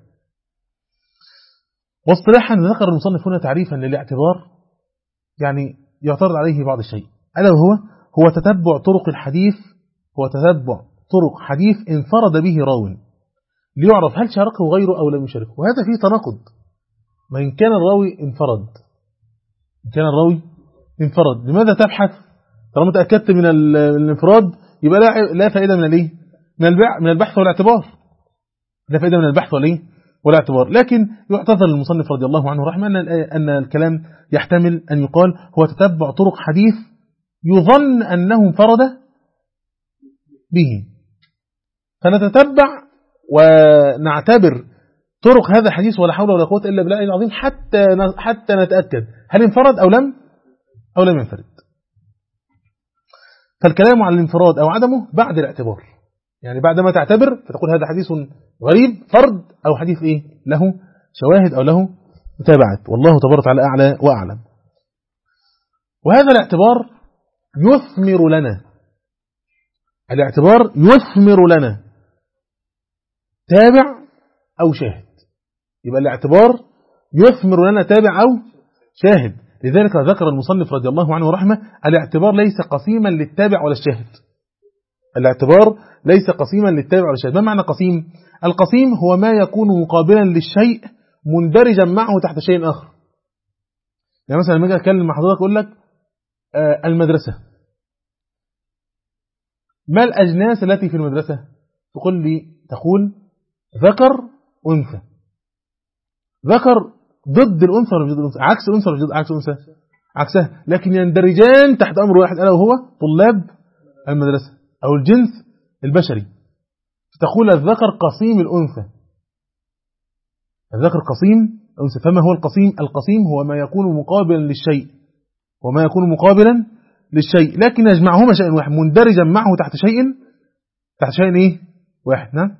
واصطلاحا ذكر المصنف هنا تعريفا للاعتبار يعني يعترض عليه بعض الشيء، ألا هو تتبع طرق الحديث، هو تتبع طرق حديث انفرد به راو ليعرف هل شاركه غيره أو لم يشاركه. وهذا فيه تناقض، ما إن كان الراوي انفرد لماذا تبحث؟ طالما تأكدت من الانفراد يبقى لا فائدة من البحث والاعتبار، لا فائدة من البحث ولا اعتبار. لكن يعتذر للمصنف رضي الله عنه رحمه أن الكلام يحتمل أن يقال هو تتبع طرق حديث يظن أنه انفرد به، فنتتبع ونعتبر طرق هذا الحديث ولا حول ولا قوة إلا بالله العظيم حتى نتأكد هل انفرد أو لم ينفرد. فالكلام عن الانفراد أو عدمه بعد الاعتبار، يعني بعد ما تعتبر فتقول هذا حديث غريب فرد أو حديث له شواهد أو له متابعات. والله تبارك وتعالى أعلى وأعلم. وهذا الاعتبار يثمر لنا، الاعتبار يثمر لنا تابع أو شاهد. يبقى الاعتبار يثمر لنا تابع أو شاهد. لذلك ذكر المصنف رضي الله عنه ورحمه الاعتبار ليس قسيما للتابع ولا الشاهد. الاعتبار ليس قسيما للتابع ولا الشاهد. ما معنى قسيم؟ القسيم هو ما يكون مقابلا للشيء مندرجا معه تحت شيء آخر. يعني مثلا لما أجي أتكلم مع حضرتك أقول لك المدرسة، ما الأجناس التي في المدرسة؟ تقول ذكر أنثى. ذكر ضد الأنثى ولا ضد الأنثى؟ عكس الأنثى ولا عكس الأنثى؟ عكسها، لكن يندرجان تحت أمر واحد ألا وهو طلاب المدرسة أو الجنس البشري. تقول الذكر قسيم الأنثى، الذكر قسيم الأنثى. فما هو القسيم؟ القسيم هو ما يكون مقابلا للشيء، وما يكون مقابلا للشيء لكن يجمعهما شيء واحد مندرجا معه تحت شيء واحد. نعم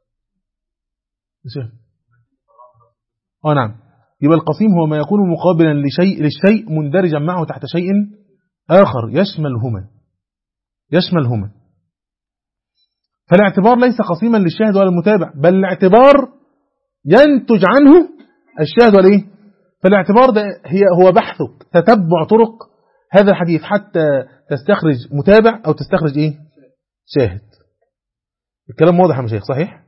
نعم. يبقى القسيم هو ما يكون مقابلا للشيء مندرجا معه تحت شيء آخر يشملهما. فالاعتبار ليس قسيما للشاهد ولا المتابع، بل الاعتبار ينتج عنه الشاهد ولا فالاعتبار ده هو بحثك، تتبع طرق هذا الحديث حتى تستخرج متابع أو تستخرج شاهد. الكلام واضح يا مشايخ؟ صحيح.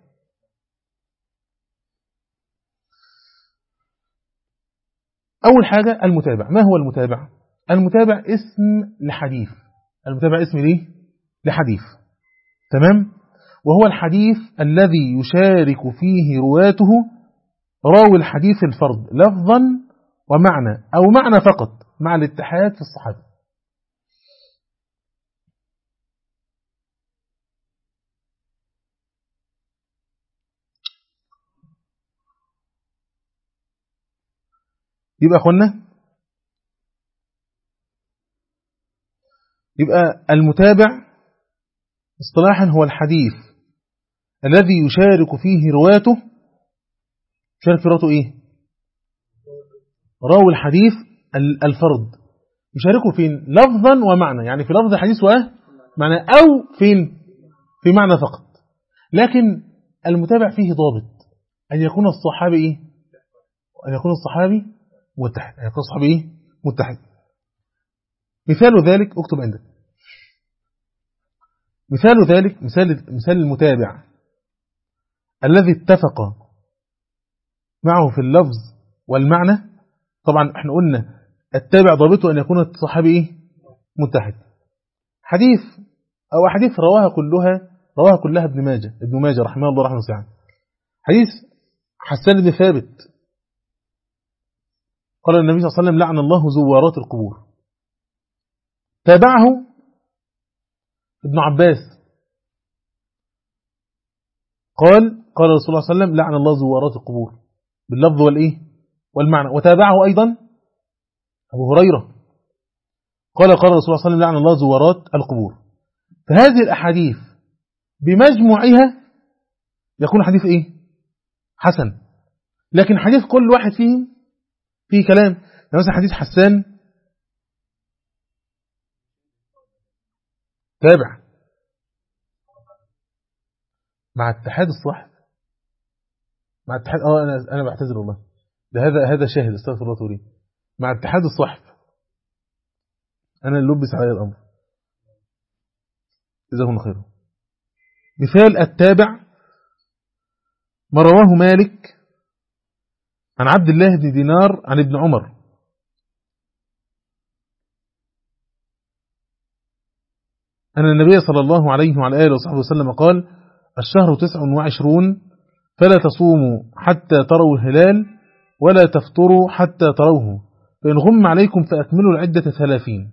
أول حاجة المتابع. ما هو المتابع؟ المتابع اسم لحديث. المتابع اسم لحديث، تمام. وهو الحديث الذي يشارك فيه رواته راوي الحديث الفرد لفظا ومعنى أو معنى فقط مع الاتحاد في الصحابة. يبقى أخوانا، يبقى المتابع اصطلاحا هو الحديث الذي يشارك فيه رواته. يشارك في رواته راوي الحديث الفرد. يشاركه فين؟ لفظا ومعنى، يعني في لفظ الحديث ومعنى، أو فين؟ في معنى فقط. لكن المتابع فيه ضابط أن يكون الصحابي متحد. أن يكون الصحابي متحد. مثال ذلك اكتب عندك. مثال ذلك مثال المتابع الذي اتفق معه في اللفظ والمعنى. طبعا احنا قلنا التابع ضابطه أن يكون الصحابي متحد. حديث أو أحاديث رواها كلها ابن ماجه رحمه الله رحمه واسعة. حديث حسان بن ثابت قال النبي صلى الله عليه وسلم لعن الله زوارات القبور. تابعه ابن عباس قال رسول الله صلى الله عليه وسلم لعن الله زوارات القبور باللفظ والمعنى. وتابعه أيضا أبو هريرة قال رسول الله صلى الله عليه وسلم لعن الله زوارات القبور. فهذه الأحاديث بمجموعها يكون حديث حسن. لكن حديث كل واحد فيه كلام. يعني مثلا حديث حسان تابع مع اتحاد الصحف، مع اتحاد انا بعتذر والله، ده هذا شاهد، استغفر الله توري، مع اتحاد الصحف انا اللي لبس علي الامر، جزاهم الله خيرا. مثال التابع ما رواه مالك عن عبد الله بن دينار عن ابن عمر أن النبي صلى الله عليه وعلى آله وصحبه وسلم قال: الشهر 29 فلا تصوموا حتى تروا الهلال ولا تفطروا حتى تروه، فإن غم عليكم فأكملوا العدة 30.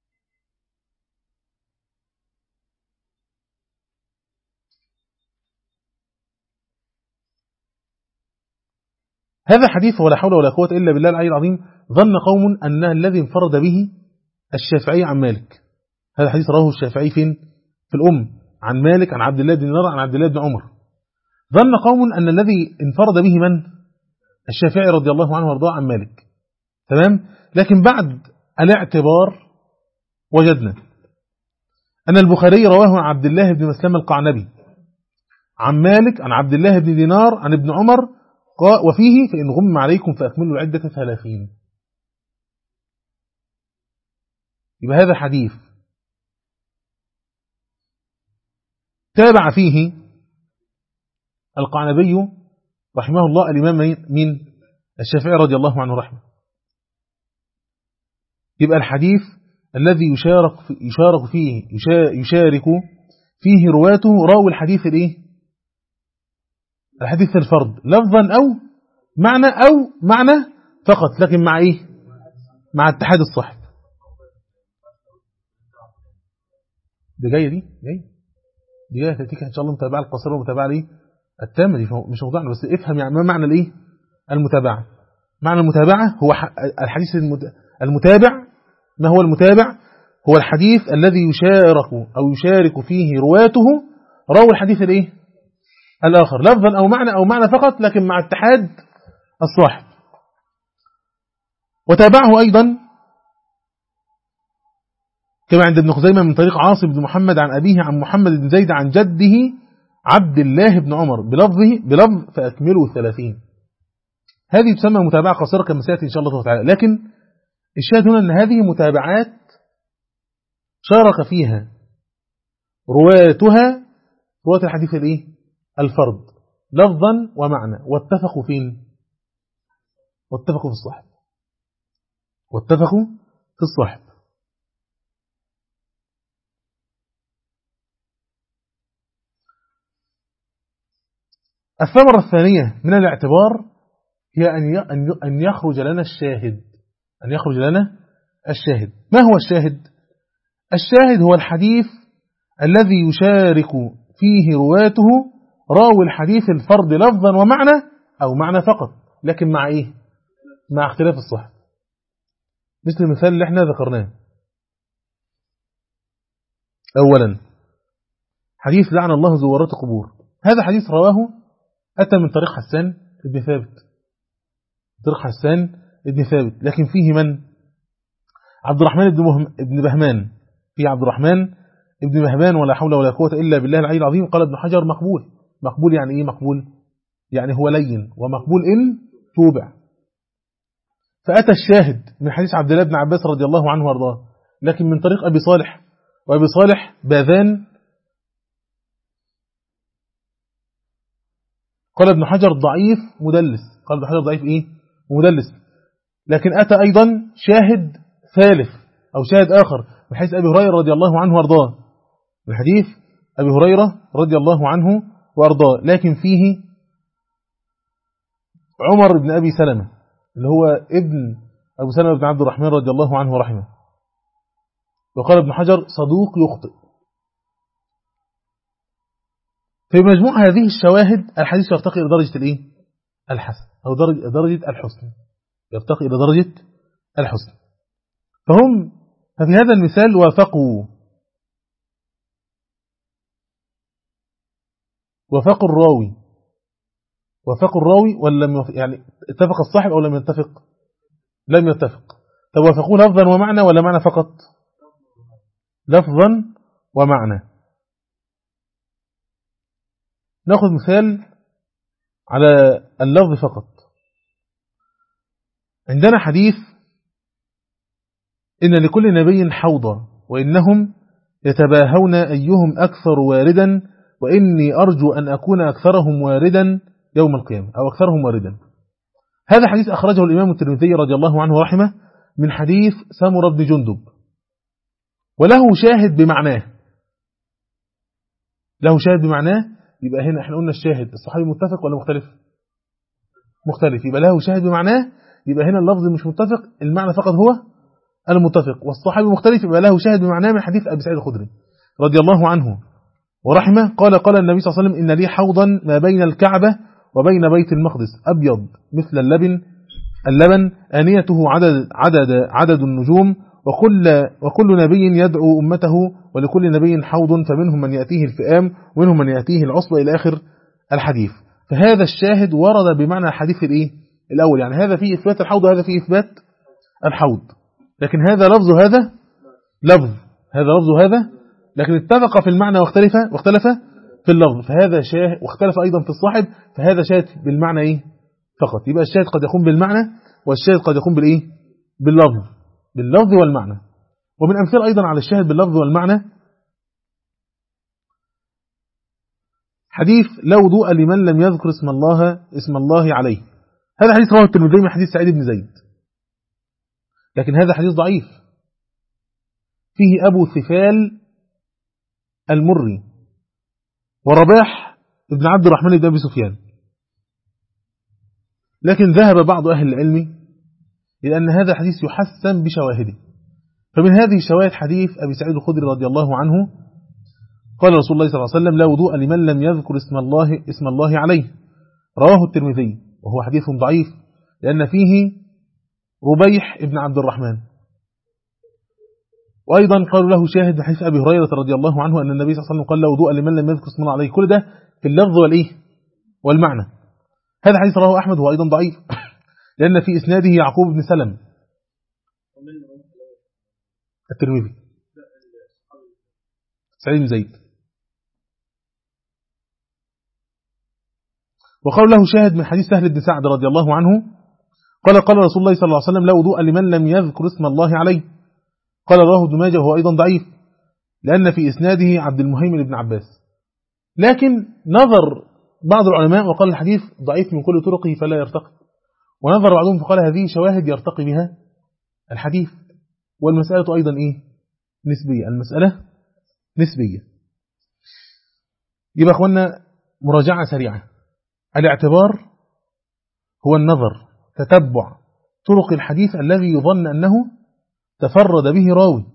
هذا حديث ولا حول ولا قوة إلا بالله العلي العظيم. ظن قوم أن الذي انفرد به الشافعي عن مالك. هذا حديث رواه الشافعي فين؟ في الأم، عن مالك عن عبد الله بن دينار عن عبد الله بن عمر. ظن قوم أن الذي انفرد به من؟ الشافعي رضي الله عنه وارضاه عن مالك. تمام؟ لكن بعد الاعتبار وجدنا أن البخاري رواه عن عبد الله بن مسلم القعنبي عن مالك عن عبد الله بن دينار عن ابن عمر وفيه فإن غم عليكم فأكملوا العدة 30. يبقى هذا حديث تابع فيه القعنبي رحمه الله الإمام من الشافعي رضي الله عنه رحمه. يبقى الحديث الذي يشارك فيه رواته راوي الحديث الحديث الفرد لفظا أو معنى فقط، لكن مع مع اتحاد الصحب. دي جاية تأتيك إن شاء الله متابعة القصيرة والمتابعة التامة. دي مش موضوعنا، بس افهم يعني ما معنى المتابعة. معنى المتابعة هو الحديث المتابع. ما هو المتابع؟ هو الحديث الذي يشارك فيه رواته راوي الحديث الآخر لفظا أو معنى فقط، لكن مع اتحاد الصاحب. وتابعه أيضا كما عند ابن خزيمة من طريق عاصم بن محمد عن أبيه عن محمد بن زيد عن جده عبد الله بن عمر بلفظ فأكملوا 30. هذه تسمى متابعة قصيرة كما سيأتي إن شاء الله تعالى. لكن الشاهد هنا أن هذه متابعات شارك فيها رواه الحديث الفرد لفظا ومعنى، واتفقوا فين؟ واتفقوا في الصحب. الثمرة الثانية من الاعتبار هي أن يخرج لنا الشاهد. ما هو الشاهد؟ الشاهد هو الحديث الذي يشارك فيه رواته راوي الحديث الفرد لفظا ومعنى أو معنى فقط، لكن مع مع اختلاف الصحب. مثل المثال اللي احنا ذكرناه. أولا حديث لعن الله زوارات القبور. هذا حديث رواه أتى من طريق حسان ابن ثابت، لكن فيه من؟ عبد الرحمن ابن بهمان. في عبد الرحمن ابن بهمان ولا حول ولا قوة إلا بالله العلي العظيم. قال ابن حجر مقبول يعني إيه مقبول؟ يعني هو لين، ومقبول إن توبع. فأتى الشاهد من حديث عبد الله بن عباس رضي الله عنه وارضاه، لكن من طريق أبي صالح، وأبي صالح باذان. قال ابن حجر ضعيف مدلس. مدلس. لكن أتى أيضا شاهد ثالث أو شاهد آخر من حديث أبي هريرة رضي الله عنه وارضاه، من حديث أبي هريرة رضي الله عنه وارضاه، لكن فيه عمر بن أبي سلمة اللي هو ابن أبو سلمة بن عبد الرحمن رضي الله عنه ورحمه. وقال ابن حجر صدوق يخطئ. في مجموع هذه الشواهد الحديث يرتقي إلى درجة الحسن أو درجة الحسن، يرتقي إلى درجة الحسن. ففي هذا المثال وافقوا الراوي ولم يعني اتفق الصاحب أو لم يتفق؟ لم يتفق. طب وافقوا لفظا ومعنى ولا معنى فقط؟ لفظا ومعنى. نأخذ مثال على اللفظ فقط. عندنا حديث إن لكل نبي حوضا وإنهم يتباهون أيهم أكثر واردا وإني أرجو أن أكون أكثرهم واردا يوم القيامة أو أكثرهم واردا. هذا حديث أخرجه الإمام الترمذي رضي الله عنه ورحمه من حديث سمرة بن جندب، وله شاهد بمعناه. يبقى هنا احنا قلنا الشاهد الصحابي متفق ولا مختلف؟ مختلف، يبقى له شاهد بمعناه، يبقى هنا اللفظ مش متفق، المعنى فقط هو المتفق، والصحابي مختلف يبقى له شاهد بمعناه من حديث أبي سعيد الخدري رضي الله عنه ورحمه قال النبي صلى الله عليه وسلم إن لي حوضا ما بين الكعبة وبين بيت المقدس أبيض مثل اللبن آنيته عدد النجوم، وكل نبي يدعو أمته ولكل نبي حوض فمنهم من يأتيه الفئام ومنهم من يأتيه العصبة إلى آخر الحديث. فهذا الشاهد ورد بمعنى الحديث الأول، يعني هذا فيه إثبات الحوض وهذا فيه إثبات الحوض، لكن هذا لفظ هذا لفظ، هذا لفظ هذا، لكن اتفق في المعنى واختلف في اللفظ، فهذا شاهد، واختلف أيضا في الصاحب، فهذا شاهد بالمعنى فقط. يبقى الشاهد قد يكون بالمعنى، والشاهد قد يكون باللفظ والمعنى. ومن أمثلة أيضا على الشاهد باللفظ والمعنى حديث لا وضوء لمن لم يذكر اسم الله عليه. هذا حديث رواه الترمذي من حديث سعيد بن زيد، لكن هذا حديث ضعيف، فيه أبو ثفال المري ورباح ابن عبد الرحمن بن أبي سفيان، لكن ذهب بعض أهل العلم إلى أن هذا الحديث يحسن بشواهده. فمن هذه الشواهد حديث أبي سعيد الخدري رضي الله عنه قال رسول الله صلى الله عليه وسلم لا وضوء لمن لم يذكر اسم الله عليه، رواه الترمذي، وهو حديث ضعيف لأن فيه ربيح ابن عبد الرحمن. وأيضا قالوا له شاهد بحديث أبي هريرة رضي الله عنه أن النبي صلى الله عليه وسلم قال لا وضوء لمن لم يذكر اسم الله عليه. كل ده في اللفظ والمعنى. هذا حديث رواه أحمد وهو أيضا ضعيف لأن في إسناده يعقوب بن سلم. الترمذي سعيد بن زيد. وقالوا له شاهد من حديث سهل بن سعد رضي الله عنه قال رسول الله صلى الله عليه وسلم لا وضوء لمن لم يذكر اسم الله عليه. قال رواه ابن ماجه وهو أيضا ضعيف لأن في إسناده عبد المهيمن بن عباس. لكن نظر بعض العلماء وقال الحديث ضعيف من كل طرقه فلا يرتقي، ونظر بعضهم فقال هذه شواهد يرتقي بها الحديث. والمسألة أيضا نسبية، المسألة نسبية. يبقى أخوانا مراجعة سريعة، الاعتبار هو النظر تتبع طرق الحديث الذي يظن أنه تفرد به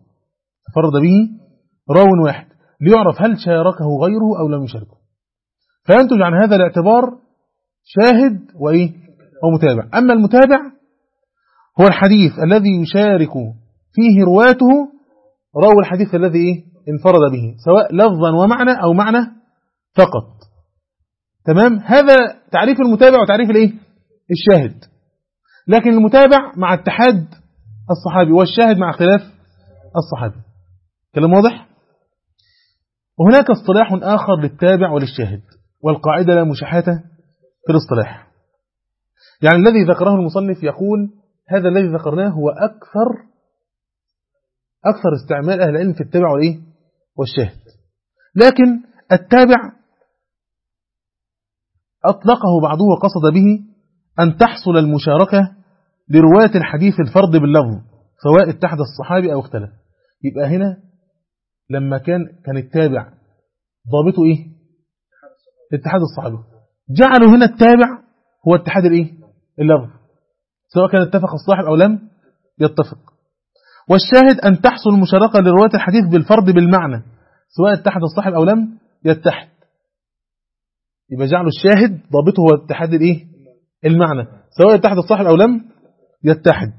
راو واحد ليعرف هل شاركه غيره أو لم يشاركه، فينتج عن هذا الاعتبار شاهد ومتابع. أما المتابع هو الحديث الذي يشارك فيه رواته راوي الحديث الذي انفرد به سواء لفظا ومعنى أو معنى فقط. تمام، هذا تعريف المتابع وتعريف الشاهد. لكن المتابع مع اتحاد الصحابي والشاهد مع خلاف الصحابي. كلام واضح؟ وهناك اصطلاح آخر للتابع وللشاهد، والقاعدة لا مشاحة في الاصطلاح. يعني الذي ذكره المصنف يقول هذا الذي ذكرناه هو أكثر استعمال أهل العلم في التابع والشاهد. لكن التابع أطلقه بعضه وقصد به أن تحصل المشاركة لرواة الحديث الفرد باللفظ سواء اتحد الصحابي أو اختلف. يبقى هنا لما كان التابع ضابطه اتحاد الصحابي، جعلوا هنا التابع هو اتحاد اللفظ سواء كان اتفق الصاحب أو لم يتفق. والشاهد أن تحصل المشاركة لرواة الحديث بالفرد بالمعنى سواء اتحد الصاحب أو لم يتحد. يبقى جعلوا الشاهد ضابطه هو اتحاد المعنى سواء اتحد الصاحب أو لم يتحد.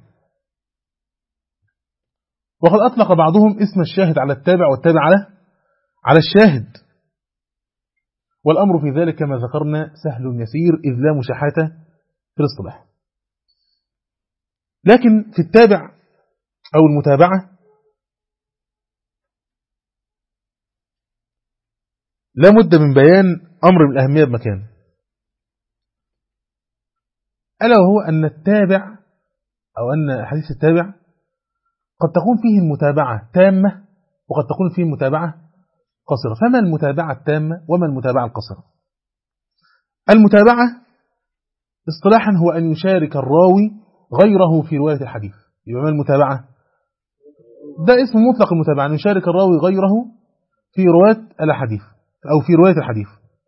وقد أطلق بعضهم اسم الشاهد على التابع والتابع على الشاهد، والأمر في ذلك كما ذكرنا سهل يسير إذ لا مشاحة في الاصطلاح. لكن في التابع أو المتابعة لا بد من بيان أمر من الأهمية بمكان، ألا وهو أن التابع أو أن حديث التابع قد تكون فيه المتابعة تامة وقد تكون فيه المتابعة قصرة. فما المتابعة التامة وما المتابعة القصرة؟ المتابعة اصطلاحا هو أن يشارك الراوي غيره في رواية الحديث. يبقى ما المتابعة؟ ده اسم مطلق المتابعة، أن يشارك الراوي غيره في رواية الحديث أو في رواية الحديث.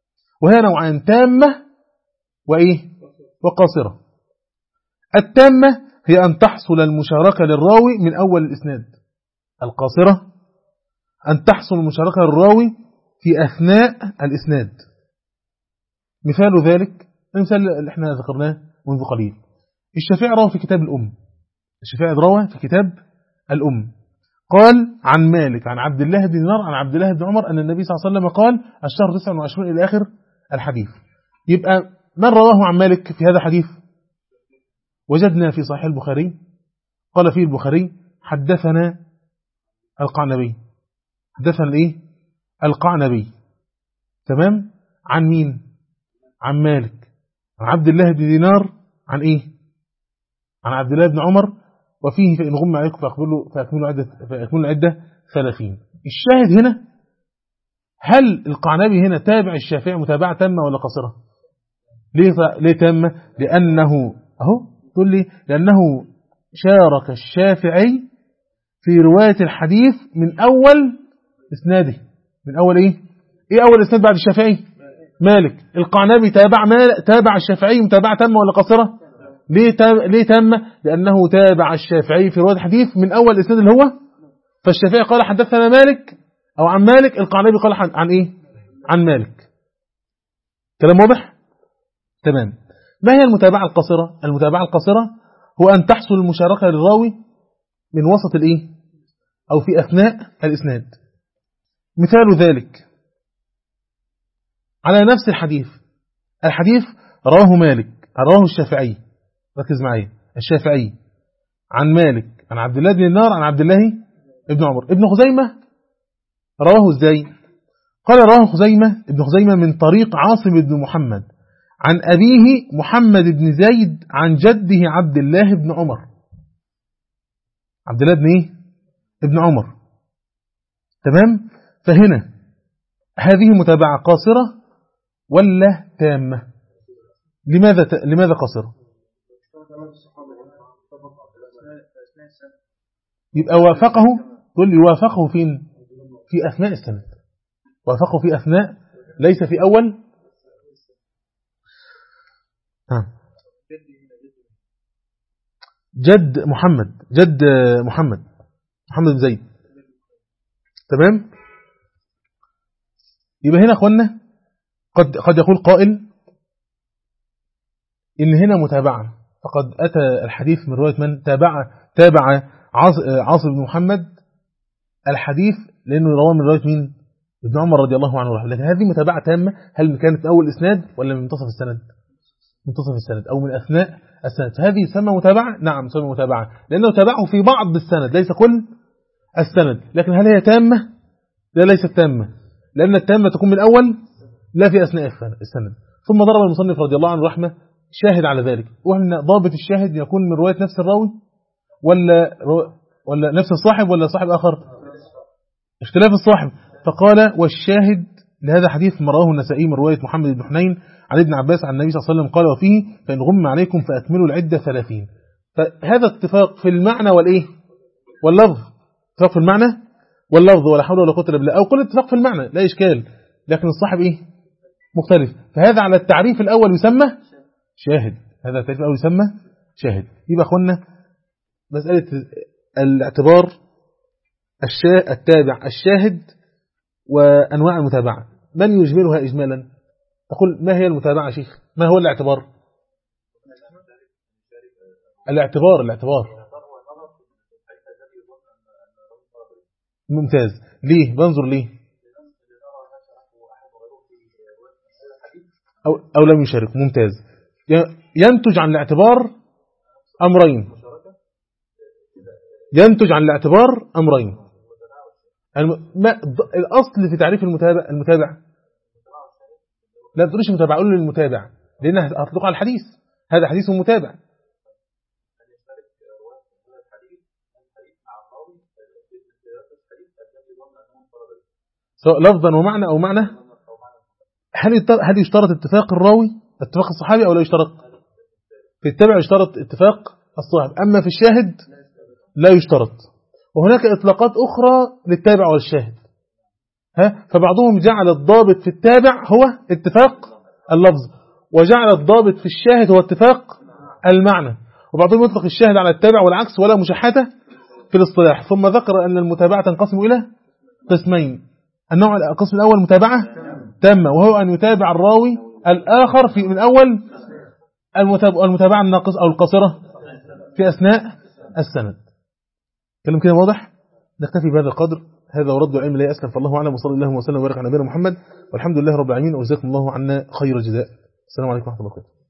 وهي نوعان: تامة وإيه؟ وقاصرة. التامة هي أن تحصل المشاركة للراوي من أول الإسناد. القاصرة أن تحصل المشاركة للراوي في أثناء الإسناد. مثال ذلك المثال اللي احنا ذكرناه منذ قليل: الشافعي روى في كتاب الأم. الشافعي روى في كتاب الأم قال عن مالك عن عبد الله بن دينار عن عبد الله بن عمر أن النبي صلى الله عليه وسلم قال: الشهر 29 إلى آخر الحديث. يبقى من رواه عن مالك في هذا الحديث؟ وجدنا في صحيح البخاري قال فيه البخاري: حدثنا القعنبي. حدثنا إيه؟ القعنبي. تمام؟ عن مين؟ عن مالك عن عبد الله بن دينار عن إيه؟ عن عبد الله بن عمر. وفيه: فإن غم عليكم فأكملوا العدة 30. الشاهد هنا: هل القعنبي هنا تابع الشافعي متابعة تامة ولا قصيرة؟ ليه تامة؟ لأنه تقول لي لأنه شارك الشافعي في رواية الحديث من أول إسناده. من أول إيه أول إسناد بعد الشافعي؟ مالك. القعنبي تابع الشافعي متابعة تامة ولا قصيرة؟ ليه تامة؟ لأنه تابع الشافعي في رواية الحديث من أول إسناد اللي هو، فالشافعي قال حدثنا مالك أو عن مالك، القعنبي قال عن إيه؟ عن مالك. كلام واضح؟ تمام. ما هي المتابعة القصيرة؟ المتابعة القصيرة هو أن تحصل المشاركة للراوي من وسط الإيه؟ أو في أثناء الإسناد. مثال ذلك على نفس الحديث رواه مالك، رواه الشافعي، ركز معي، الشافعي عن مالك عن عبد الله بن دينار عن عبد الله ابن عمر. ابن خزيمة رواه ازاي؟ قال رواه ابن خزيمة من طريق عاصم بن محمد عن أبيه محمد بن زيد عن جده عبد الله بن عمر. عبد الله بن إيه؟ ابن عمر. تمام؟ فهنا هذه متابعة قاصرة ولا تامة؟ لماذا قاصرة؟ يبقى وافقه، تقول لي وافقه فين؟ في أثناء السند. وافقه في أثناء، ليس في أول. جد محمد بن زيد. تمام. يبقى هنا أخوانا قد يقول قائل إن هنا متابعة، فقد أتى الحديث من رواية من تابع عاصم بن محمد الحديث، لأنه رواه من رواية مين؟ ابن عمر رضي الله عنه. لكن هذه متابعة تامة، هل كانت من أول إسناد ولا من منتصف السند؟ منتصف السند أو من أثناء السند. فهذه تسمى متابعة؟ نعم تسمى متابعة، لأنه تابعه في بعض السند ليس كل السند. لكن هل هي تامة؟ لا، ليست تامة، لأن التامة تكون من أول لا في أثناء السند. ثم ضرب المصنف رضي الله عنه رحمه شاهد على ذلك، وأن ضابط الشاهد يكون من رواية نفس الراوي ولا نفس الصاحب ولا صاحب آخر؟ اختلاف الصاحب. فقال: والشاهد لهذا حديث ما رواه النسائي من رواية محمد بن حنين عن ابن عباس عن النبي صلى الله عليه وسلم قال: وفيه: فإن غم عليكم فأكملوا العدة 30. فهذا اتفاق في المعنى واللفظ. اتفاق في المعنى واللفظ، ولا حول ولا قوة إلا بالله. أو كل اتفاق في المعنى لا إشكال، لكن الصاحب مختلف. فهذا على التعريف الأول يسمى شاهد. هذا التعريف الأول يسمى شاهد. يبقى أخوانا مسألة الاعتبار التابع الشاهد وأنواع المتابعة، من يجملها إجمالا؟ تقول ما هي المتابعة شيخ؟ ما هو الاعتبار؟ الاعتبار ممتاز. ليه؟ بنظر ليه؟ أو لم يشارك. ممتاز. ينتج عن الاعتبار أمرين. الأصل في تعريف المتابع لا تقولش متابع، قول للمتابع، لأنها هتطلق على الحديث. هذا حديث متابع. سواء لفظا ومعنى أو معنى. هل يشترط اتفاق الراوي، اتفاق الصحابي، أو لا يشترط؟ في التابع يشترط اتفاق الصحابي، أما في الشاهد لا يشترط. وهناك إطلاقات أخرى للتابع والشاهد. فبعضهم جعل الضابط في التابع هو اتفاق اللفظ، وجعل الضابط في الشاهد هو اتفاق المعنى، وبعضهم يطلق الشاهد على التابع والعكس ولا مشاحة في الاصطلاح. ثم ذكر أن المتابعة تنقسم إلى قسمين. القسم الأول متابعة تامة، وهو أن يتابع الراوي الآخر في من أول المتابعة الناقصة أو القصيرة في أثناء السند. كلام كده واضح؟ نكتفي بهذا القدر. هذا ورد العلم لا يسلم، فالله أعلم، وصلى الله وسلم وبارك على نبينا محمد، والحمد لله رب العالمين، وجزاكم الله عنا خير الجزاء. السلام عليكم ورحمة الله وبركاته.